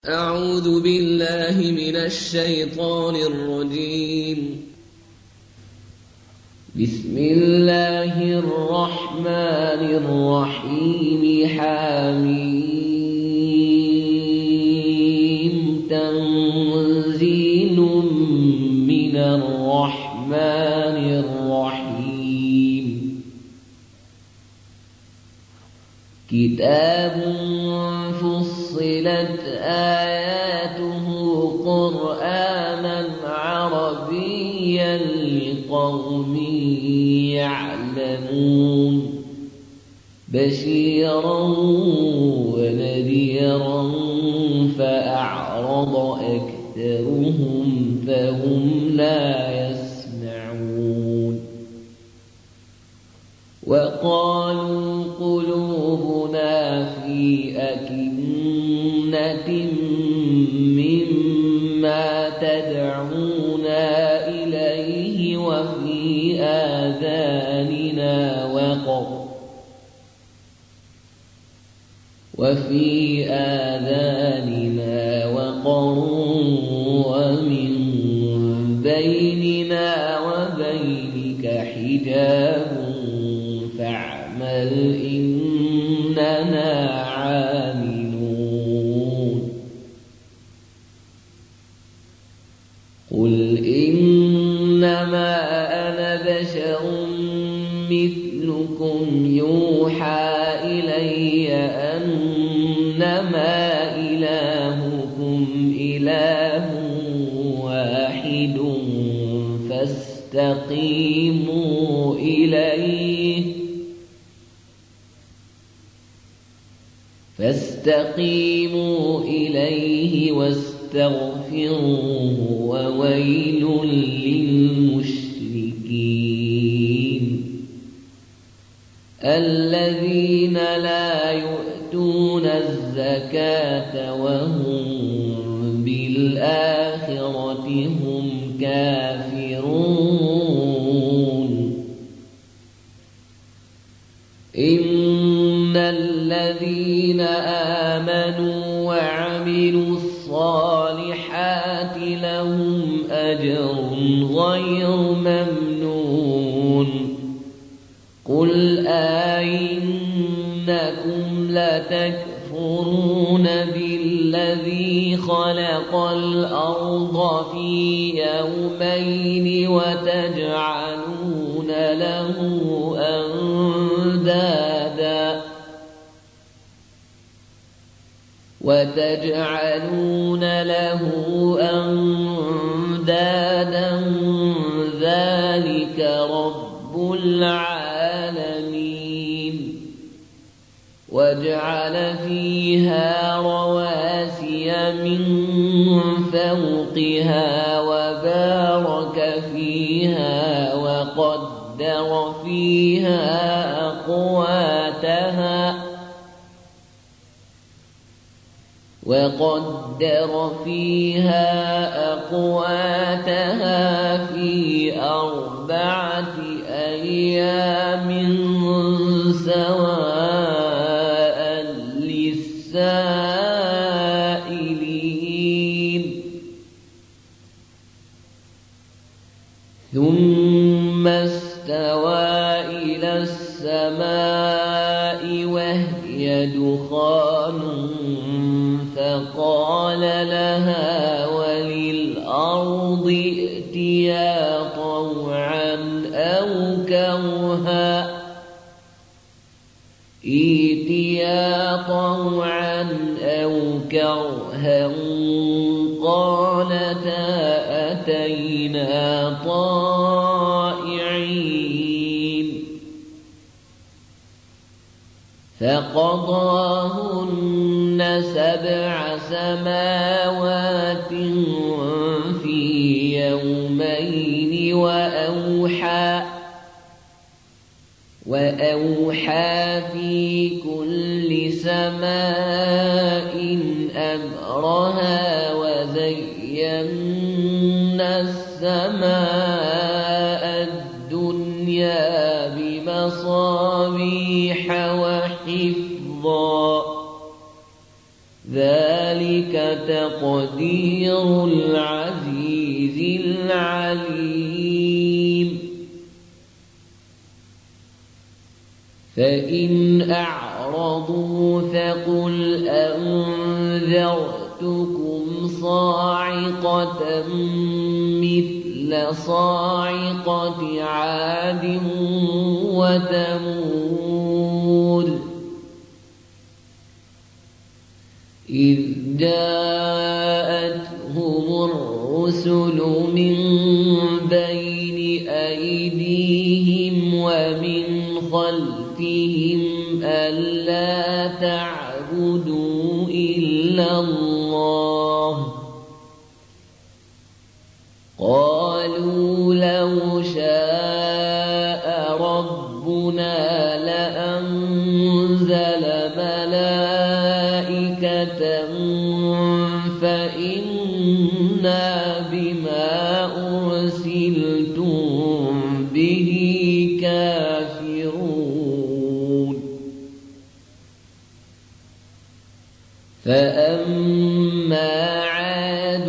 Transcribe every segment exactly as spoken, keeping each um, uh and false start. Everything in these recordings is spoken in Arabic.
أعوذ بالله من الشيطان الرجيم. بسم الله الرحمن الرحيم. حميم. تنزيل من الرحمن الرحيم. كتاب فصلت آياته قرآنا عربيا لقوم يعلمون. بشيرا ونذيرا فأعرض أكثرهم فهم لا يسمعون. وقالوا قلوبنا في أكنة مما تدعونا إليه وفي آذاننا وقر وفي آذاننا وقر ومن بيننا وبينك حجاب فاعمل إننا عاملون. قل إنما أنا بشر مثلكم يوحى إلي أنما إلهكم إله واحد فاستقيموا إليه فاستقيموا إليه واستغفروه وويل للمشركين الذين لا يؤتون الزكاة وهم بالآخرة هم كافرون. إن الذين آمنوا وعملوا الصالحات لهم أجر غير ممنون. قل أئنكم لتكفرون بالذي خلق الأرض في يومين وتجعلون له أندادا وتجعلون له أندادا ذلك رب العالمين. وجعل فيها رواسي من فوقها وبارك فيها وقدر فيها أقواتها وقدر فيها أقواتها في أربعة أيام سواء للسائلين. ثم استوى إلى السماء وهي دخان فقال لها وللأرض ائتيا طوعا أو كرها ائتيا طوعا أو كرها قالتا أتينا طائعين. فقضاهن سبع سماوات في يومين وأوحى وأوحى في كل سماء أمرها وزينا السماء الدنيا بمصابيح وحفظا ذلك تقدير العزيز العليم فإن أعرضوا فقل أنذرتكم صاعقة مثل صاعقة عاد وثمود إذ جاءتهم الرسل من بين أيديهم ومن خلفهم ألا تعبدوا إلا الله قالوا لو شاء ربنا لأنزل ملائكة فإنا بما أرسلتم به كافرون فأما عاد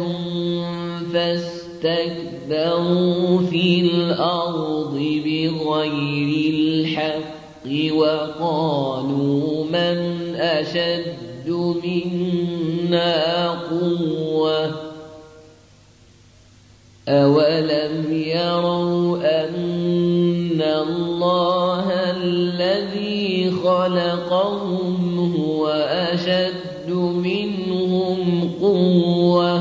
فاستكبروا في الأرض بغير الحق وقالوا من أشد منا قوة أولم يروا أن الله الذي خلقهم هو أشد منهم قوة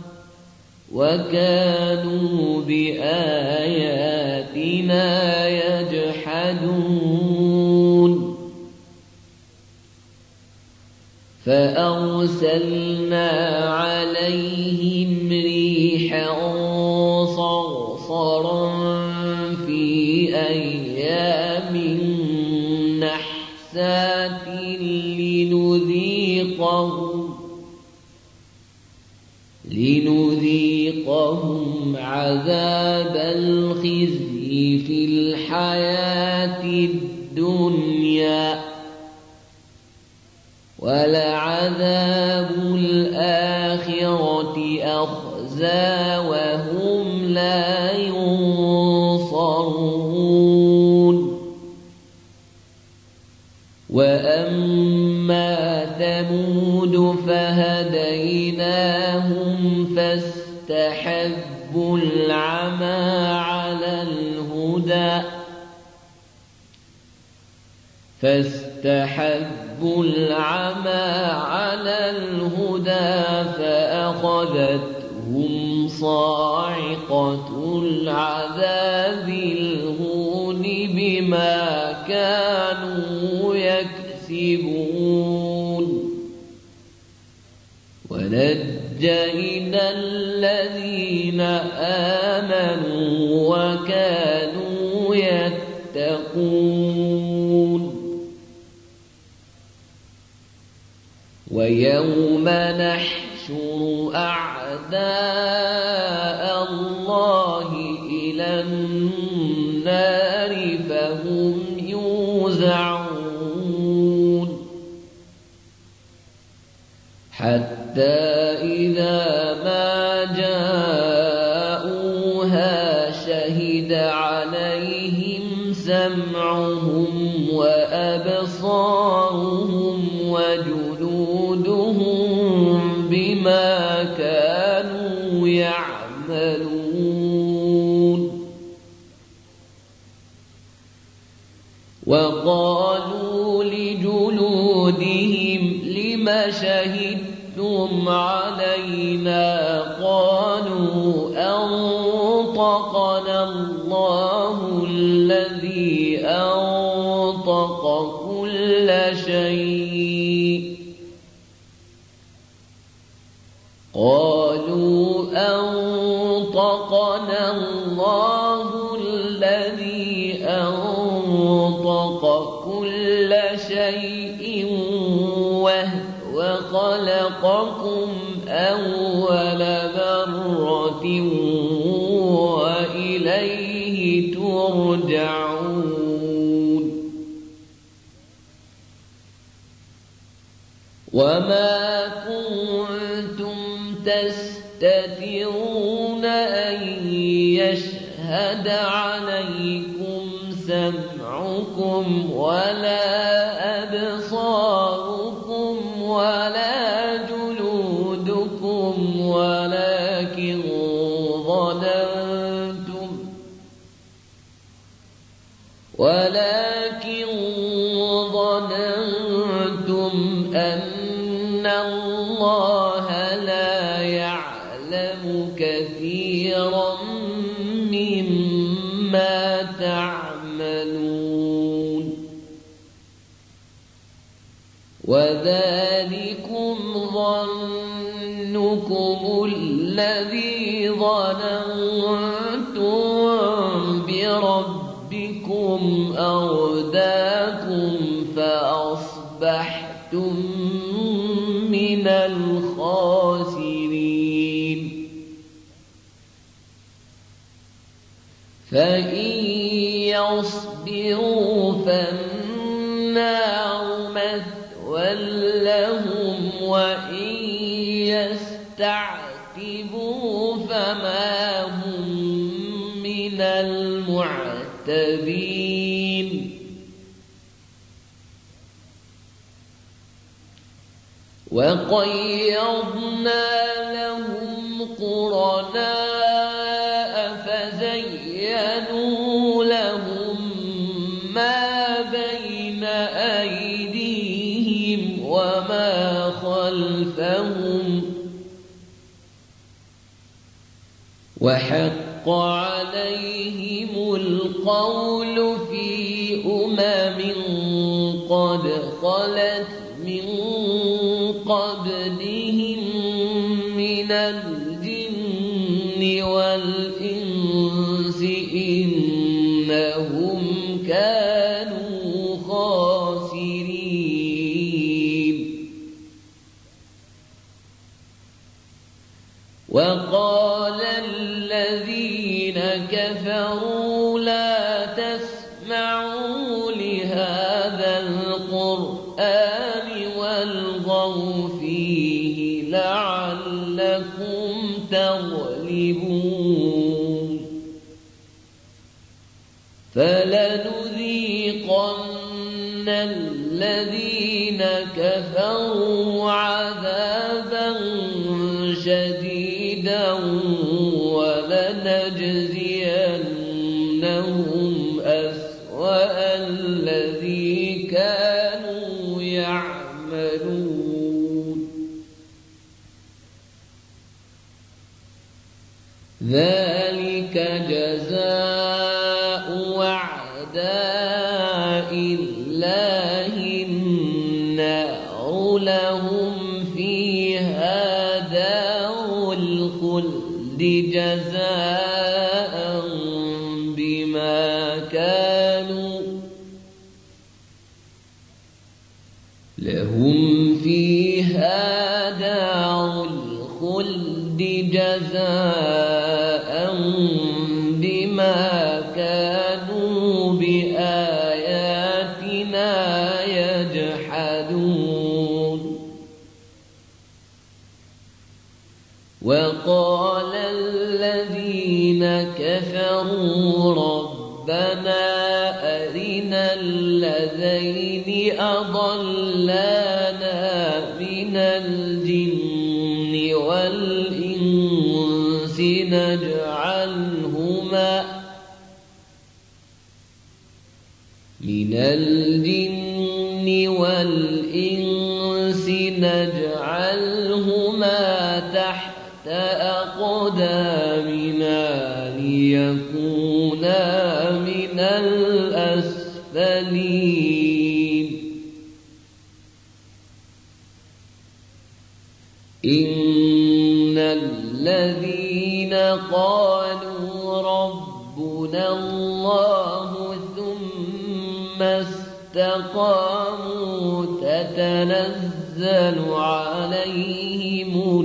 وكانوا بآياتنا يجحدون فأرسلنا عليهم ريحا صرصرا في أيام نحسات لنذيقهم لنذيقهم عذاب الخزي في الحياة الدنيا ولعذاب الآخرة أخزى وهم لا ينصرون وأما ثمود فهديناهم فاستحبوا العمى على الهدى فاستحبوا العمى على الهدى فأخذتهم صاعقة العذاب الهون بما كانوا يكسبون ونجينا الذين آمنوا وكانوا يتقون ويوم نحشر أعداء الله إلى النار فهم يوزعون حتى إذا ما جاءوها شهد عليهم سمعهم وأبصارهم وجلودهم بما كانوا يعملون وقالوا لجلودهم لم شهدتم علينا قالوا أنطقنا الله الذي أنطق كل شيء قالوا أنطقنا الله الذي أنطق كل شيء وهو خلقكم أول مرة وإليه ترجعون وما كنتم تستترون أن يشهد عليكم سمعكم ولا أبصاركم ولا جلودكم ولكن ظننتم ولكن ظننتم أن الله لا يعلم كثيرا مما تعملون وذلكم ظنكم الذي ظننتم بربكم أرداكم فأصبحتم من الخاسرين فإن يصبروا فالنار مثوى لهم وإن يستعتبوا فما هم من المعتبين وقيضنا لهم قرناء فزينوا لهم ما بين أيديهم وما خلفهم وحق عليهم القول في أمم قد خلت من قبلهم من الجن والإنس إنهم كانوا خاسرين وقال الذين كفروا لا تسمعوا لهذا القرآن والغوا فيه لعلكم تغلبون فلنذيقن الذين كفروا عذابا شديدا ولنجزينهم أسوأ الذي كانوا يعملون ذلك جزاء أعداء الله النار لهم فيها دار الخلد جزاء بما كانوا لهم فيها دار الخلد جزاء بما كانوا بآياتنا يجحدون وقال الذين كفروا ربنا أرنا الذين أضلانا من الجن والإنس نجعلهما من الجن والإنس نجعلهما تحت أقدامنا ليكونا من الأسفلين إن الذين قالوا ربنا الله ثم استقاموا تتنزل عليهم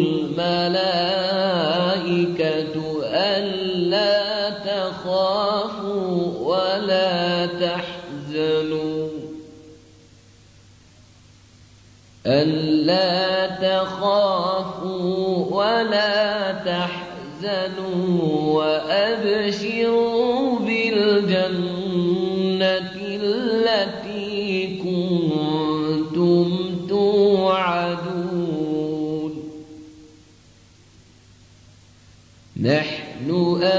الملائكة ألا تخافوا ولا تحزنوا ألا تخافوا ولا تحزنوا وأبشروا بالجنة التي كنتم توعدون نحن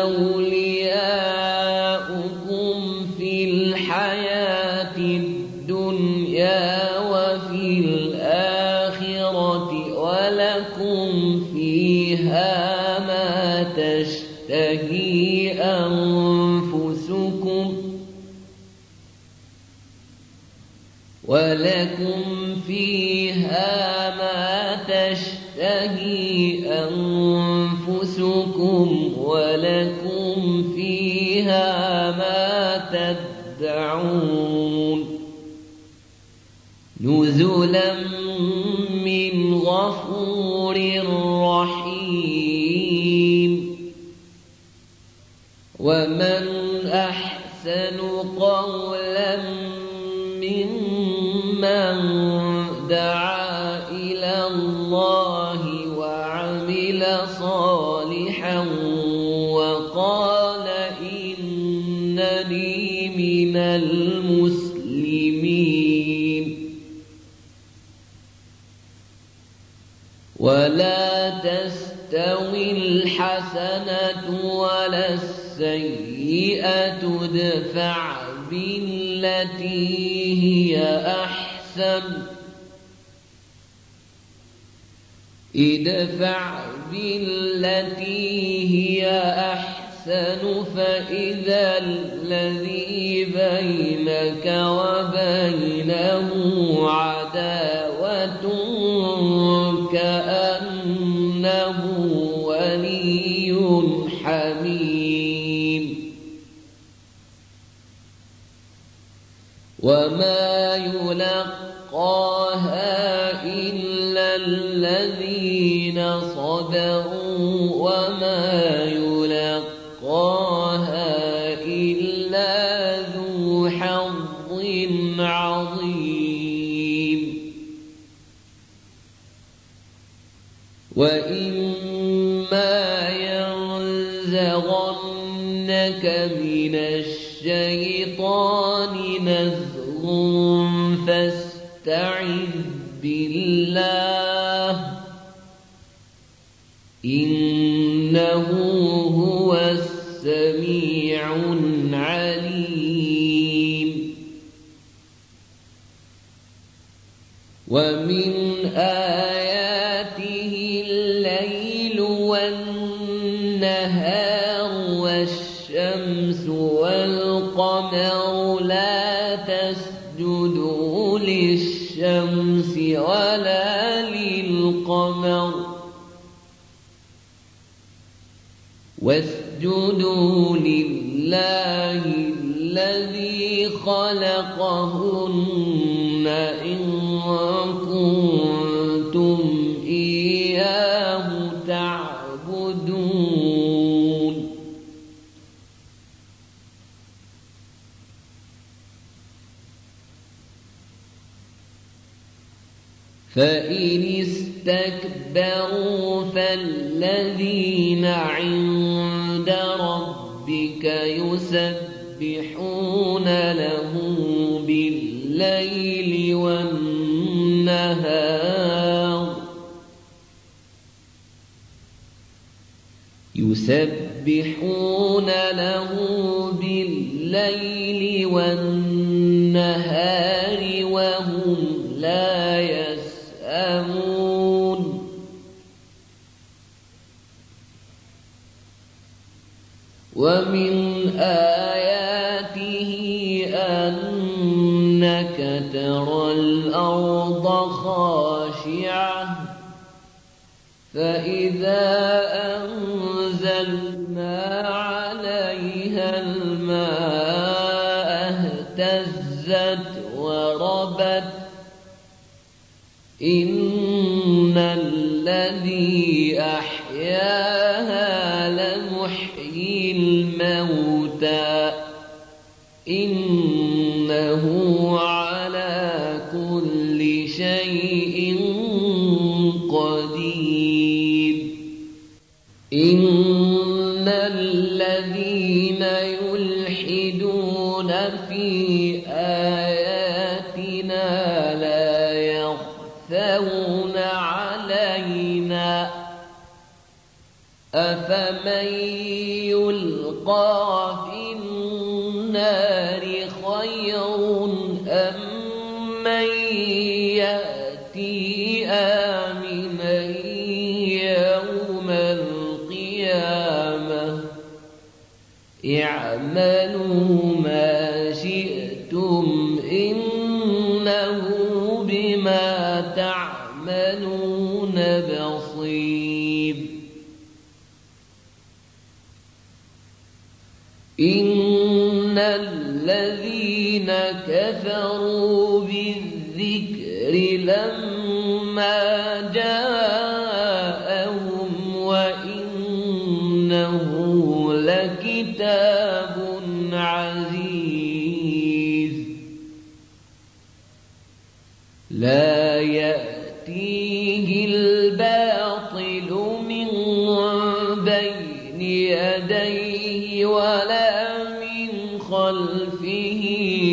أولياؤكم في الحياة الدنيا وفي الآخرة ولكم فيها ما تشتهي أنفسكم ولكم فيها ما تشتهي أنفسكم ولكم فيها ما تدعون نزلا من غفور رحيم ومن أحسن قولا ممن دعا إلى الله وعمل صالحا وقال إنني من المسلمين ولا تستوي الحسنة ولا السيئة ادفع بالتي هي أحسن ادفع بالتي هي أحسن فإذا الذي بينك وبينه عداوة كأنه ولي حميم وما يلقاها إلا الذين صبروا وما يلقاها إلا ذو حظ عظيم وإما ينزغنك من الشيطان نزغ فاستعذ بالله إنه هو السميع العليم ومن آياته الليل والنهار والشمس والقمر لا تسجدوا للشمس ولا للقمر واسجدوا لله الذي خلقهن إن كنتم إياه تعبدون فإن استكبروا فالذين عند ربك يسبحون له بالليل والنهار يسبحون له بالليل والنهار وهم لا يسأمون ومن آياته أنك ترى الأرض خاشعة فإذا أنزلنا عليها الماء اهتزت وربت إن الذي أحياها لمحيي الموتى إنه على كل شيء قدير إن الذين يلحدون في آياتنا لا يخفون علينا أفمن يلقى في النار خير أم من يأتي آمنا يوم القيامة اعملوا ما شئتم إنه بما تعملون بصير إن الذين كفروا بالذكر لما جاءهم وإنه لكتاب عزيز لا يأتيه الباطل من بين يديه ولا من خلفه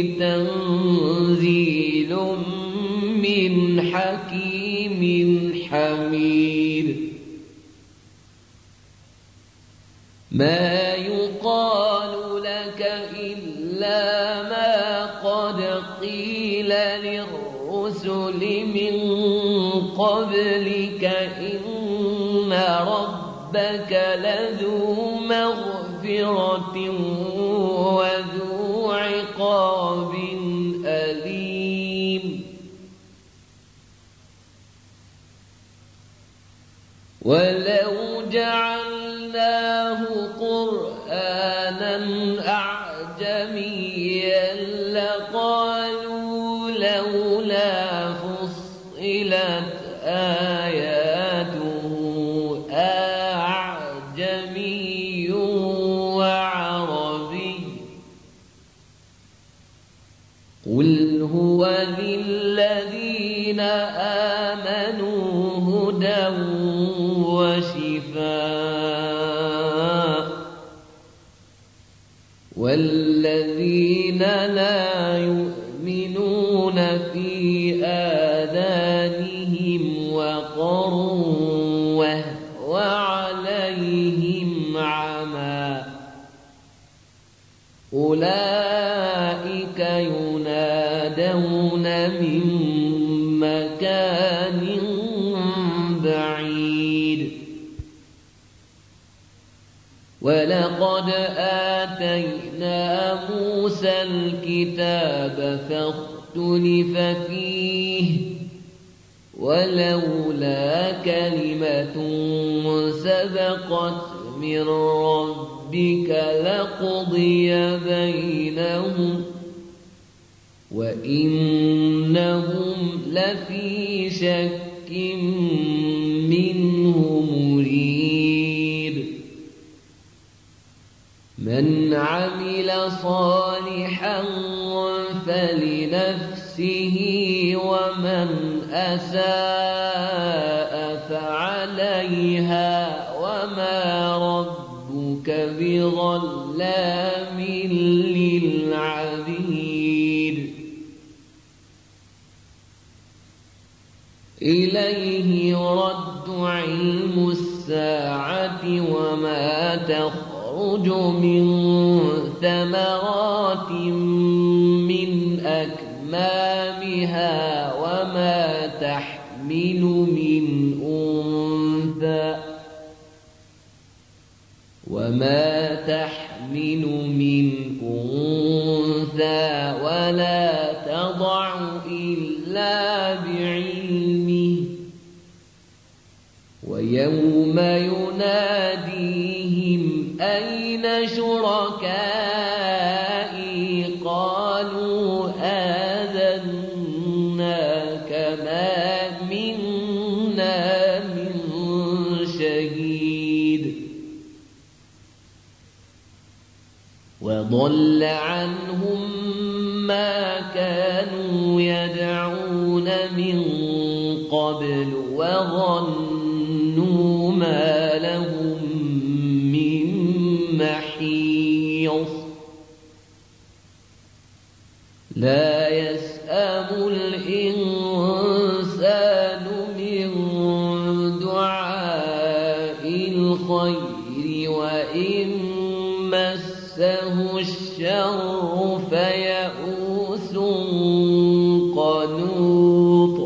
تنزيل من حكيم حميد ما يقال لك إلا ما قد قيل للرسل من قبلك إن ربك لذو مغفرة وذو عقاب أليم ولو جعلناه قرآنا أعجميا لقالوا لولا فصلت آياته أعجمي وعربي قل هو للذين آمنوا هدى وشفاء والذين لا يؤمنون في آذانهم وقر وهو عليهم عمى أولئك ينادون من مكان بعيد ولقد آتينا موسى الكتاب فاختلف فيه ولولا كلمة سبقت من ربك لقضي بينهم وإنهم لفي شك منه مريب من عمل صالحا فلنفسه ومن أساء فعليها وما ربك بظلام للعبيد إليه يرد علم الساعة وما تخرج من ثمرات من أكمامها وما تحمل من أنثى وما تحمل من أنثى ولا تضع إلا بعلمه ويوم يناديهم أين شركائي قالوا آذناك ما منا من شهيد وضل عنهم ما كانوا يدعون من قبل وظنوا ما لهم لهم من محيص لا يسأم الإنسان من دعاء الخير وإن مسه الشر فيئوس قنوط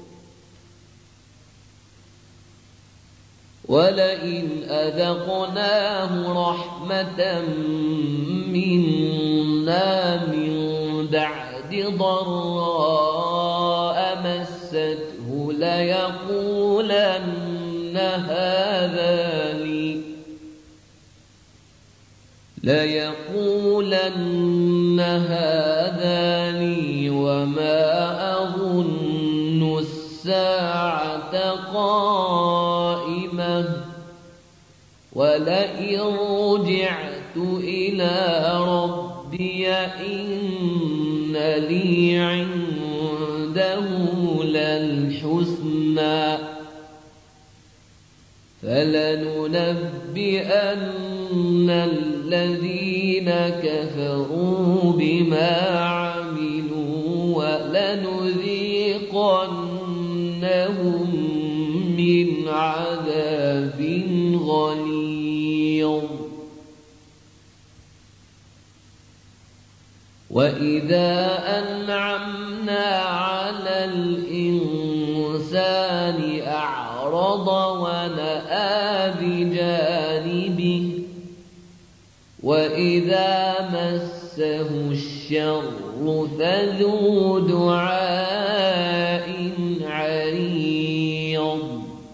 ولئن أذقناه رحمة منا من بعد ضراء مسته ليقولن هذا لي ليقولن هذا لي وما أظن الساعة قائمة ولئن رجعت إلى ربي إن لي عنده للحسنى فلننبئن الذين كفروا بما عملوا ولنذيقنهم من عذاب غليظ وإذا أنعمنا على الإنسان أعرض ونأى بجانبه وإذا مسه الشر فذو دعاء عريض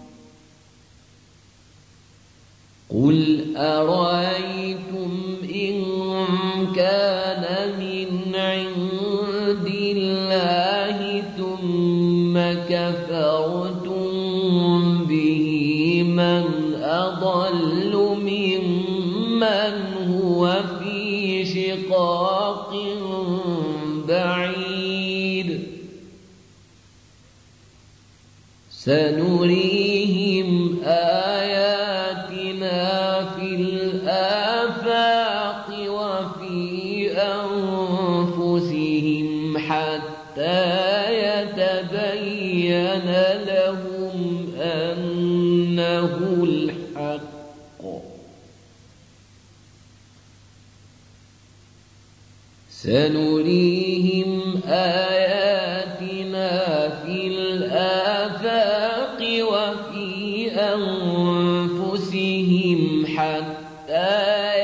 قل أرأيتم إن كان من عند الله ثم كفرتم به من أضل ممن هو في شقاق بعيد سنريهم آياتنا في الآفاق وفي أنفسهم حتى يتبين لهم أنه الحق سنريهم آياتنا في الآفاق وفي أنفسهم حتى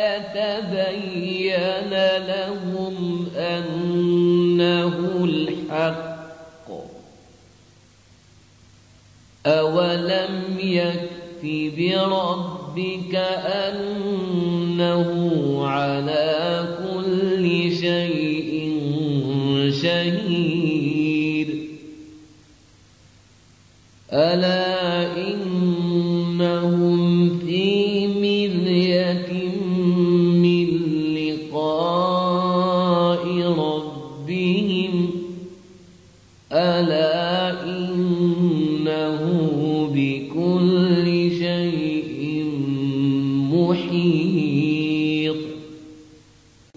يتبين لهم أنه الحق أولم يكف بربك أنه على كل شيء شهيد ألا إنهم في مرية من لقاء ربهم ألا